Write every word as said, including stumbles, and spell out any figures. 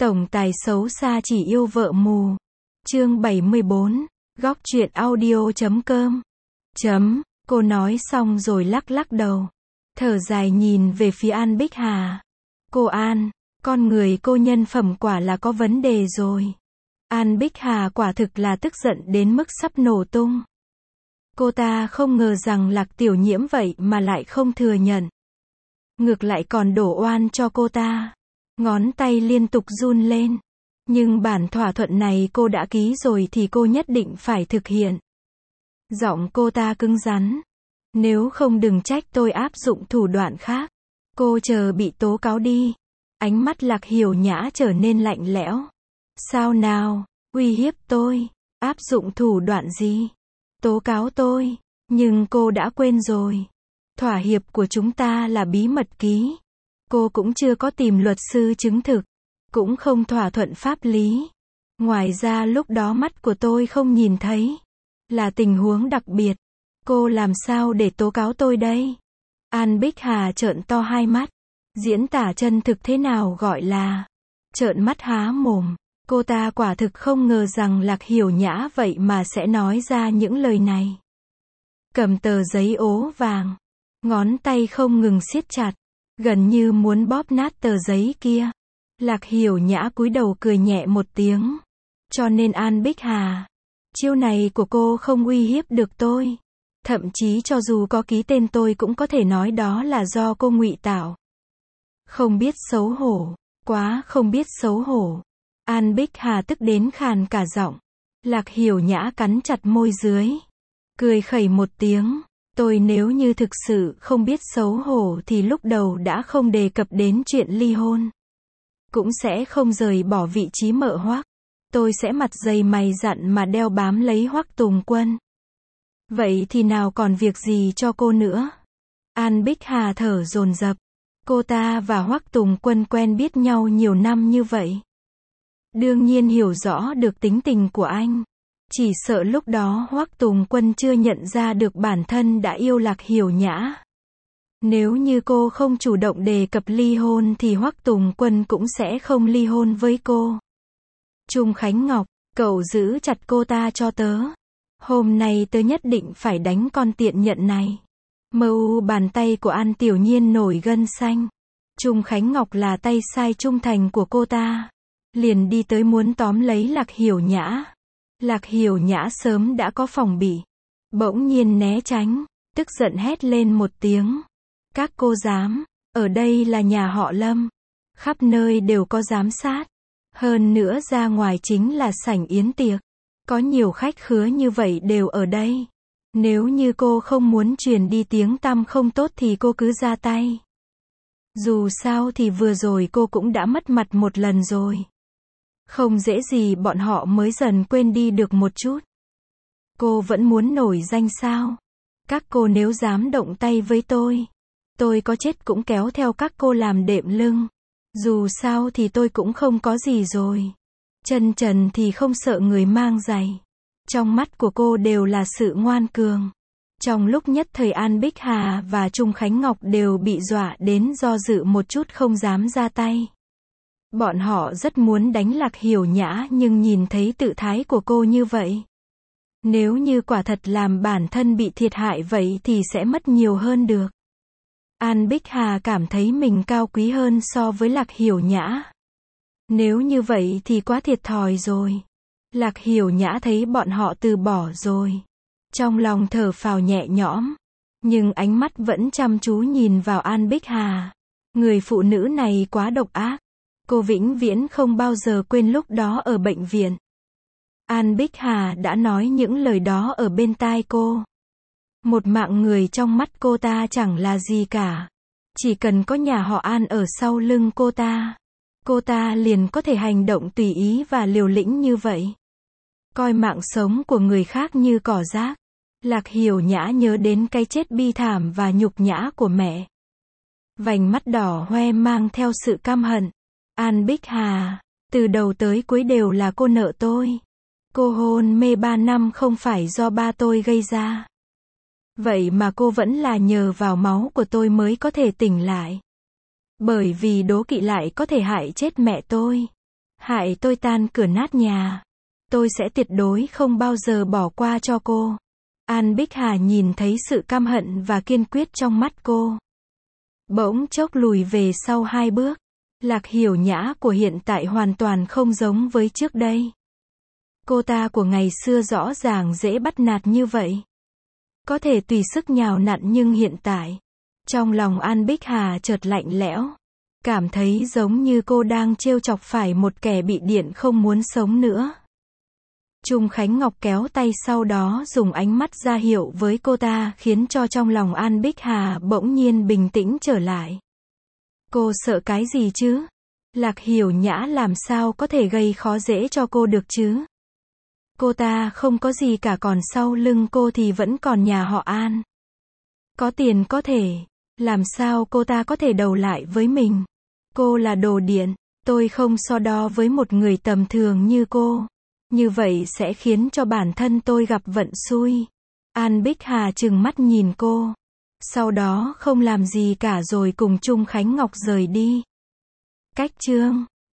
Tổng tài xấu xa chỉ yêu vợ mù. Chương bảy mươi bốn. Góc truyện audio chấm com. Chấm. Cô nói xong rồi lắc lắc đầu. Thở dài nhìn về phía An Bích Hà. Cô An, con người cô nhân phẩm quả là có vấn đề rồi. An Bích Hà quả thực là tức giận đến mức sắp nổ tung. Cô ta không ngờ rằng Lạc Tiểu Nhiễm vậy mà lại không thừa nhận. Ngược lại còn đổ oan cho cô ta. Ngón tay liên tục run lên. Nhưng bản thỏa thuận này cô đã ký rồi thì cô nhất định phải thực hiện. Giọng cô ta cứng rắn. Nếu không đừng trách tôi áp dụng thủ đoạn khác. Cô chờ bị tố cáo đi. Ánh mắt Lạc Hiểu Nhã trở nên lạnh lẽo. Sao nào, uy hiếp tôi, áp dụng thủ đoạn gì? Tố cáo tôi, nhưng cô đã quên rồi. Thỏa hiệp của chúng ta là bí mật ký. Cô cũng chưa có tìm luật sư chứng thực, cũng không thỏa thuận pháp lý. Ngoài ra lúc đó mắt của tôi không nhìn thấy. Là tình huống đặc biệt. Cô làm sao để tố cáo tôi đây? An Bích Hà trợn to hai mắt. Diễn tả chân thực thế nào gọi là trợn mắt há mồm. Cô ta quả thực không ngờ rằng Lạc Hiểu Nhã vậy mà sẽ nói ra những lời này. Cầm tờ giấy ố vàng. Ngón tay không ngừng siết chặt. Gần như muốn bóp nát tờ giấy kia. Lạc Hiểu Nhã cúi đầu cười nhẹ một tiếng. Cho nên An Bích Hà, chiêu này của cô không uy hiếp được tôi. Thậm chí cho dù có ký tên tôi cũng có thể nói đó là do cô ngụy tạo. Không biết xấu hổ, quá không biết xấu hổ. An Bích Hà tức đến khàn cả giọng. Lạc Hiểu Nhã cắn chặt môi dưới. Cười khẩy một tiếng. Tôi nếu như thực sự không biết xấu hổ thì lúc đầu đã không đề cập đến chuyện ly hôn. Cũng sẽ không rời bỏ vị trí mợ Hoắc. Tôi sẽ mặt dày mày dặn mà đeo bám lấy Hoắc Tùng Quân. Vậy thì nào còn việc gì cho cô nữa? An Bích Hà thở dồn dập. Cô ta và Hoắc Tùng Quân quen biết nhau nhiều năm như vậy. Đương nhiên hiểu rõ được tính tình của anh. Chỉ sợ lúc đó Hoắc Tùng Quân chưa nhận ra được bản thân đã yêu Lạc Hiểu Nhã. Nếu như cô không chủ động đề cập ly hôn thì Hoắc Tùng Quân cũng sẽ không ly hôn với cô. Trung Khánh Ngọc, cậu giữ chặt cô ta cho tớ. Hôm nay tớ nhất định phải đánh con tiện nhận này. Mờ u bàn tay của An Tiểu Nhiên nổi gân xanh. Trung Khánh Ngọc là tay sai trung thành của cô ta. Liền đi tới muốn tóm lấy Lạc Hiểu Nhã. Lạc Hiểu Nhã sớm đã có phòng bị. Bỗng nhiên né tránh. Tức giận hét lên một tiếng. Các cô dám. Ở đây là nhà họ Lâm. Khắp nơi đều có giám sát. Hơn nữa ra ngoài chính là sảnh yến tiệc. Có nhiều khách khứa như vậy đều ở đây. Nếu như cô không muốn truyền đi tiếng tăm không tốt thì cô cứ ra tay. Dù sao thì vừa rồi cô cũng đã mất mặt một lần rồi. Không dễ gì bọn họ mới dần quên đi được một chút. Cô vẫn muốn nổi danh sao? Các cô nếu dám động tay với tôi, tôi có chết cũng kéo theo các cô làm đệm lưng. Dù sao thì tôi cũng không có gì rồi. Chân trần thì không sợ người mang giày. Trong mắt của cô đều là sự ngoan cường. Trong lúc nhất thời An Bích Hà và Trung Khánh Ngọc đều bị dọa đến do dự một chút không dám ra tay. Bọn họ rất muốn đánh Lạc Hiểu Nhã nhưng nhìn thấy tự thái của cô như vậy. Nếu như quả thật làm bản thân bị thiệt hại vậy thì sẽ mất nhiều hơn được. An Bích Hà cảm thấy mình cao quý hơn so với Lạc Hiểu Nhã. Nếu như vậy thì quá thiệt thòi rồi. Lạc Hiểu Nhã thấy bọn họ từ bỏ rồi. Trong lòng thở phào nhẹ nhõm. Nhưng ánh mắt vẫn chăm chú nhìn vào An Bích Hà. Người phụ nữ này quá độc ác. Cô vĩnh viễn không bao giờ quên lúc đó ở bệnh viện. An Bích Hà đã nói những lời đó ở bên tai cô. Một mạng người trong mắt cô ta chẳng là gì cả. Chỉ cần có nhà họ An ở sau lưng cô ta. Cô ta liền có thể hành động tùy ý và liều lĩnh như vậy. Coi mạng sống của người khác như cỏ rác. Lạc Hiểu Nhã nhớ đến cái chết bi thảm và nhục nhã của mẹ. Vành mắt đỏ hoe mang theo sự căm hận. An Bích Hà, từ đầu tới cuối đều là cô nợ tôi. Cô hôn mê ba năm không phải do ba tôi gây ra. Vậy mà cô vẫn là nhờ vào máu của tôi mới có thể tỉnh lại. Bởi vì đố kỵ lại có thể hại chết mẹ tôi. hại tôi tan cửa nát nhà. Tôi sẽ tuyệt đối không bao giờ bỏ qua cho cô. An Bích Hà nhìn thấy sự căm hận và kiên quyết trong mắt cô. Bỗng chốc lùi về sau hai bước. Lạc Hiểu Nhã của hiện tại hoàn toàn không giống với trước đây. Cô ta của ngày xưa rõ ràng dễ bắt nạt như vậy. Có thể tùy sức nhào nặn nhưng hiện tại, trong lòng An Bích Hà chợt lạnh lẽo. Cảm thấy giống như cô đang trêu chọc phải một kẻ bị điện không muốn sống nữa. Trung Khánh Ngọc kéo tay sau đó dùng ánh mắt ra hiệu với cô ta khiến cho trong lòng An Bích Hà bỗng nhiên bình tĩnh trở lại. Cô sợ cái gì chứ? Lạc Hiểu Nhã làm sao có thể gây khó dễ cho cô được chứ? Cô ta không có gì cả, còn sau lưng cô thì vẫn còn nhà họ An. Có tiền có thể, làm sao cô ta có thể đầu lại với mình? Cô là đồ điện, tôi không so đo với một người tầm thường như cô. Như vậy sẽ khiến cho bản thân tôi gặp vận xui. An Bích Hà trừng mắt nhìn cô. Sau đó không làm gì cả rồi cùng Trung Khánh Ngọc rời đi. Cách chương